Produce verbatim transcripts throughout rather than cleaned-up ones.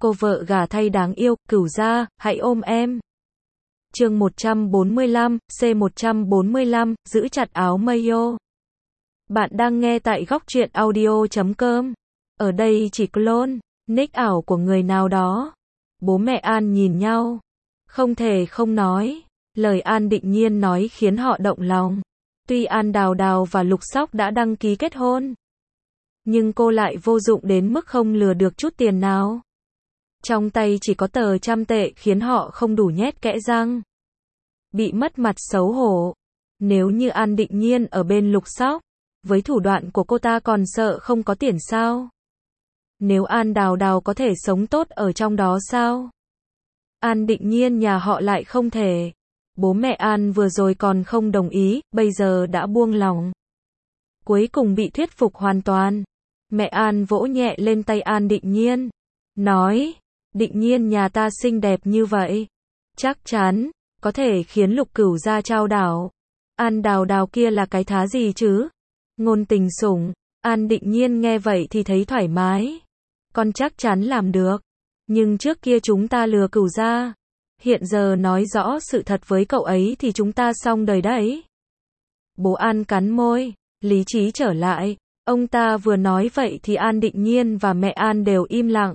cô vợ gả thay đáng yêu, Cửu gia, hãy ôm em. Chương một trăm bốn mươi lăm, C một trăm bốn mươi lăm, giữ chặt áo Mayo. Bạn đang nghe tại góc truyện audio chấm com. Ở đây chỉ clone, nick ảo của người nào đó. Bố mẹ An nhìn nhau. Không thể không nói. Lời An Định Nhiên nói khiến họ động lòng. Tuy An Đào Đào và Lục Sóc đã đăng ký kết hôn, nhưng cô lại vô dụng đến mức không lừa được chút tiền nào. Trong tay chỉ có tờ trăm tệ khiến họ không đủ nhét kẽ răng. Bị mất mặt xấu hổ. Nếu như An Định Nhiên ở bên Lục Sóc, với thủ đoạn của cô ta còn sợ không có tiền sao? Nếu An Đào Đào có thể sống tốt ở trong đó sao? An Định Nhiên nhà họ lại không thể. Bố mẹ An vừa rồi còn không đồng ý, bây giờ đã buông lòng. Cuối cùng bị thuyết phục hoàn toàn. Mẹ An vỗ nhẹ lên tay An Định Nhiên. Nói, Định Nhiên nhà ta xinh đẹp như vậy. Chắc chắn, có thể khiến Lục Cửu gia trao đảo. An Đào Đào kia là cái thá gì chứ? Ngôn tình sủng. An Định Nhiên nghe vậy thì thấy thoải mái. Con chắc chắn làm được. Nhưng trước kia chúng ta lừa Cửu gia. Hiện giờ nói rõ sự thật với cậu ấy thì chúng ta xong đời đấy. Bố An cắn môi, lý trí trở lại. Ông ta vừa nói vậy thì An Định Nhiên và mẹ An đều im lặng.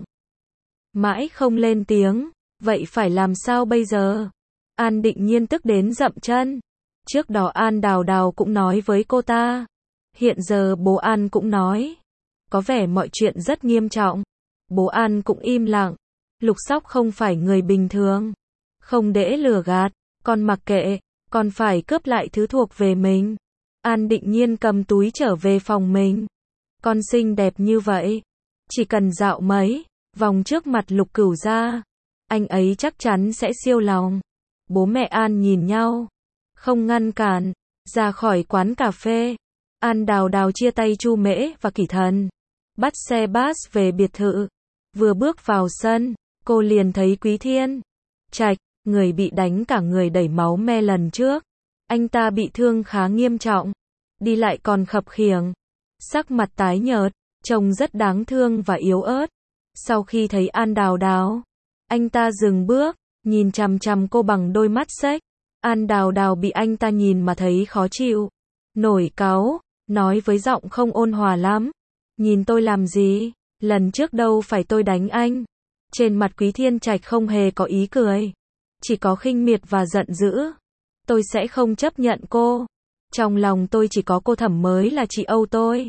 Mãi không lên tiếng. Vậy phải làm sao bây giờ? An Định Nhiên tức đến dậm chân. Trước đó An Đào Đào cũng nói với cô ta. Hiện giờ bố An cũng nói. Có vẻ mọi chuyện rất nghiêm trọng. Bố An cũng im lặng. Lục Sóc không phải người bình thường. Không để lừa gạt. Con mặc kệ. Con phải cướp lại thứ thuộc về mình. An Định Nhiên cầm túi trở về phòng mình. Con xinh đẹp như vậy. Chỉ cần dạo mấy vòng trước mặt Lục Cửu gia, anh ấy chắc chắn sẽ siêu lòng. Bố mẹ An nhìn nhau. Không ngăn cản. Ra khỏi quán cà phê. An Đào Đào chia tay Chu Mễ và Kỷ Thần. Bắt xe bus về biệt thự. Vừa bước vào sân, cô liền thấy Quý Thiên Trạch, người bị đánh cả người đẩy máu me lần trước. Anh ta bị thương khá nghiêm trọng. Đi lại còn khập khiễng. Sắc mặt tái nhợt, trông rất đáng thương và yếu ớt. Sau khi thấy An Đào Đào, anh ta dừng bước, nhìn chằm chằm cô bằng đôi mắt xếch. An Đào Đào bị anh ta nhìn mà thấy khó chịu. Nổi cáu, nói với giọng không ôn hòa lắm. Nhìn tôi làm gì? Lần trước đâu phải tôi đánh anh. Trên mặt Quý Thiên Trạch không hề có ý cười. Chỉ có khinh miệt và giận dữ. Tôi sẽ không chấp nhận cô. Trong lòng tôi chỉ có cô Thẩm mới là chị Âu tôi.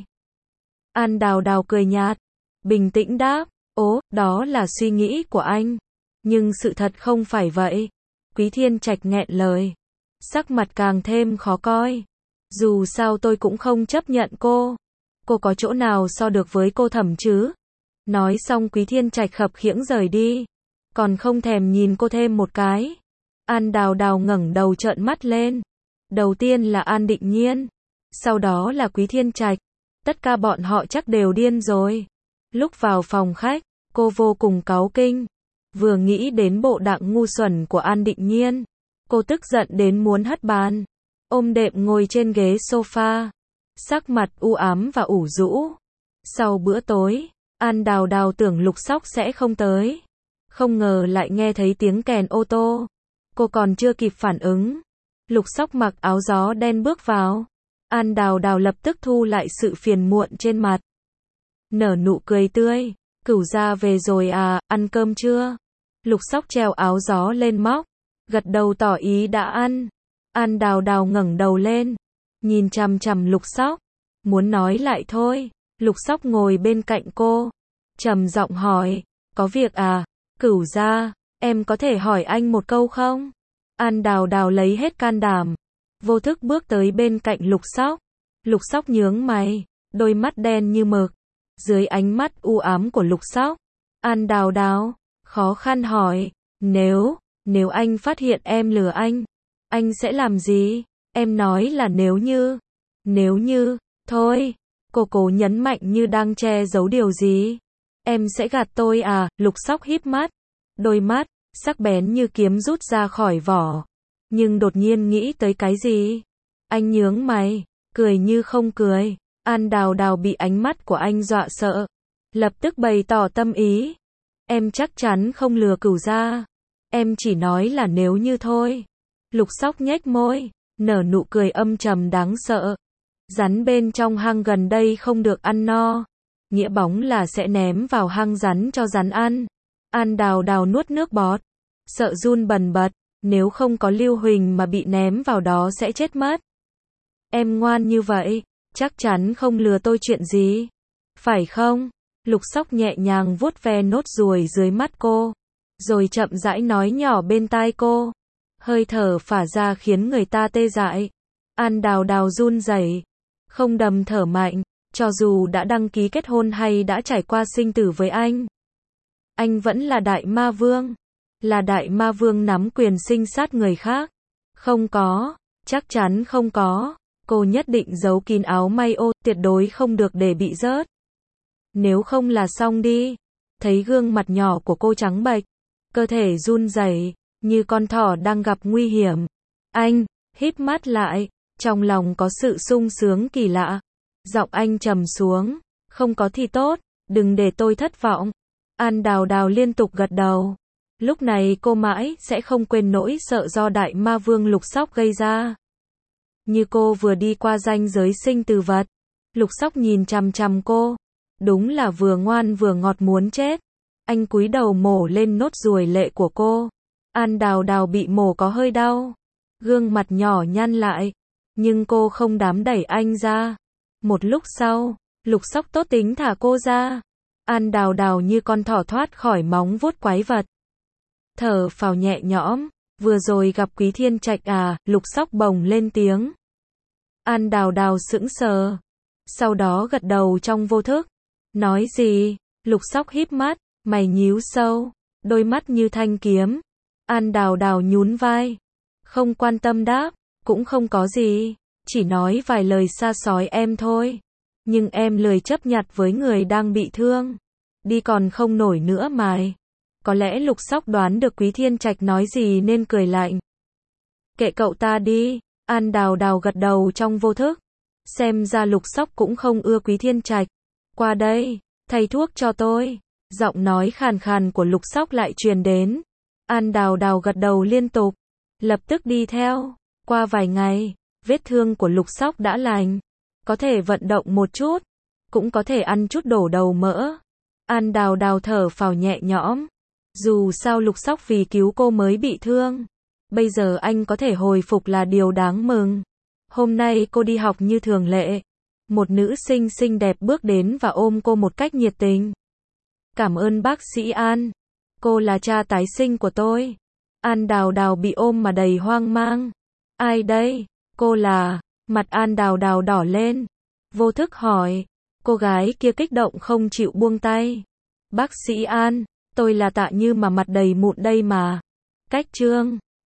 An Đào Đào cười nhạt. Bình tĩnh đáp. Ố, đó là suy nghĩ của anh. Nhưng sự thật không phải vậy. Quý Thiên Trạch nghẹn lời. Sắc mặt càng thêm khó coi. Dù sao tôi cũng không chấp nhận cô. Cô có chỗ nào so được với cô Thẩm chứ? Nói xong Quý Thiên Trạch khập khiễng rời đi. Còn không thèm nhìn cô thêm một cái. An Đào Đào ngẩng đầu trợn mắt lên. Đầu tiên là An Định Nhiên. Sau đó là Quý Thiên Trạch. Tất cả bọn họ chắc đều điên rồi. Lúc vào phòng khách, cô vô cùng cáu kinh. Vừa nghĩ đến bộ dạng ngu xuẩn của An Định Nhiên, cô tức giận đến muốn hất bàn. Ôm đệm ngồi trên ghế sofa. Sắc mặt u ám và ủ rũ. Sau bữa tối, An Đào Đào tưởng Lục Sóc sẽ không tới. Không ngờ lại nghe thấy tiếng kèn ô tô. Cô còn chưa kịp phản ứng. Lục Sóc mặc áo gió đen bước vào. An Đào Đào lập tức thu lại sự phiền muộn trên mặt. Nở nụ cười tươi. Cửu gia về rồi à, ăn cơm chưa? Lục Sóc treo áo gió lên móc. Gật đầu tỏ ý đã ăn. An Đào Đào ngẩng đầu lên. Nhìn chằm chằm Lục Sóc. Muốn nói lại thôi. Lục Sóc ngồi bên cạnh cô. Trầm giọng hỏi. Có việc à? Cửu gia, em có thể hỏi anh một câu không? An Đào Đào lấy hết can đảm. Vô thức bước tới bên cạnh Lục Sóc. Lục Sóc nhướng mày. Đôi mắt đen như mực. Dưới ánh mắt u ám của Lục Sóc, An Đào Đào khó khăn hỏi. Nếu, nếu anh phát hiện em lừa anh, anh sẽ làm gì? Em nói là nếu như. Nếu như, thôi. Cô cố nhấn mạnh như đang che giấu điều gì. Em sẽ gạt tôi à? Lục Sóc híp mắt. Đôi mắt, sắc bén như kiếm rút ra khỏi vỏ. Nhưng đột nhiên nghĩ tới cái gì? Anh nhướng mày, cười như không cười. An Đào Đào bị ánh mắt của anh dọa sợ. Lập tức bày tỏ tâm ý. Em chắc chắn không lừa Cửu gia. Em chỉ nói là nếu như thôi. Lục Sóc nhếch môi, nở nụ cười âm trầm đáng sợ. Rắn bên trong hang gần đây không được ăn no. Nghĩa bóng là sẽ ném vào hang rắn cho rắn ăn. An Đào Đào nuốt nước bọt, sợ run bần bật, nếu không có Lưu Huỳnh mà bị ném vào đó sẽ chết mất. Em ngoan như vậy, chắc chắn không lừa tôi chuyện gì. Phải không? Lục Sóc nhẹ nhàng vuốt ve nốt ruồi dưới mắt cô, rồi chậm rãi nói nhỏ bên tai cô. Hơi thở phả ra khiến người ta tê dại. An Đào Đào run rẩy, không đầm thở mạnh, cho dù đã đăng ký kết hôn hay đã trải qua sinh tử với anh. Anh vẫn là Đại Ma Vương, là Đại Ma Vương nắm quyền sinh sát người khác. Không có, chắc chắn không có. Cô nhất định giấu kín áo may ô, tuyệt đối không được để bị rớt. Nếu không là xong đi. Thấy gương mặt nhỏ của cô trắng bệch, cơ thể run rẩy, như con thỏ đang gặp nguy hiểm. Anh híp mắt lại, trong lòng có sự sung sướng kỳ lạ. Giọng anh trầm xuống, không có thì tốt, đừng để tôi thất vọng. An Đào Đào liên tục gật đầu. Lúc này cô mãi sẽ không quên nỗi sợ do Đại Ma Vương Lục Sóc gây ra. Như cô vừa đi qua ranh giới sinh tử vật. Lục Sóc nhìn chằm chằm cô, đúng là vừa ngoan vừa ngọt muốn chết. Anh cúi đầu mổ lên nốt ruồi lệ của cô. An Đào Đào bị mổ có hơi đau, gương mặt nhỏ nhăn lại, nhưng cô không dám đẩy anh ra. Một lúc sau, Lục Sóc tốt tính thả cô ra. An Đào Đào như con thỏ thoát khỏi móng vuốt quái vật, thở phào nhẹ nhõm. Vừa rồi gặp Quý Thiên Trạch à? Lục Sóc bồng lên tiếng. An Đào Đào sững sờ, sau đó gật đầu trong vô thức. Nói gì? Lục Sóc híp mắt, mày nhíu sâu, đôi mắt như thanh kiếm. An Đào Đào nhún vai, không quan tâm đáp, cũng không có gì, chỉ nói vài lời xa xói em thôi. Nhưng em lười chấp nhặt với người đang bị thương, đi còn không nổi nữa mày. Có lẽ Lục Sóc đoán được Quý Thiên Trạch nói gì nên cười lạnh. Kệ cậu ta đi. An Đào Đào gật đầu trong vô thức. Xem ra Lục Sóc cũng không ưa Quý Thiên Trạch. Qua đây, thay thuốc cho tôi. Giọng nói khàn khàn của Lục Sóc lại truyền đến. An Đào Đào gật đầu liên tục, lập tức đi theo. Qua vài ngày, vết thương của Lục Sóc đã lành, có thể vận động một chút, cũng có thể ăn chút đổ đầu mỡ. An Đào Đào thở phào nhẹ nhõm. Dù sao Lục Sóc vì cứu cô mới bị thương, bây giờ anh có thể hồi phục là điều đáng mừng. Hôm nay cô đi học như thường lệ. Một nữ sinh xinh đẹp bước đến và ôm cô một cách nhiệt tình. Cảm ơn bác sĩ An. Cô là cha tái sinh của tôi. An Đào Đào bị ôm mà đầy hoang mang. Ai đây? Cô là... Mặt An Đào Đào đỏ lên. Vô thức hỏi. Cô gái kia kích động không chịu buông tay. Bác sĩ An, tôi là Tạ Như mà mặt đầy mụn đây mà. Cách chương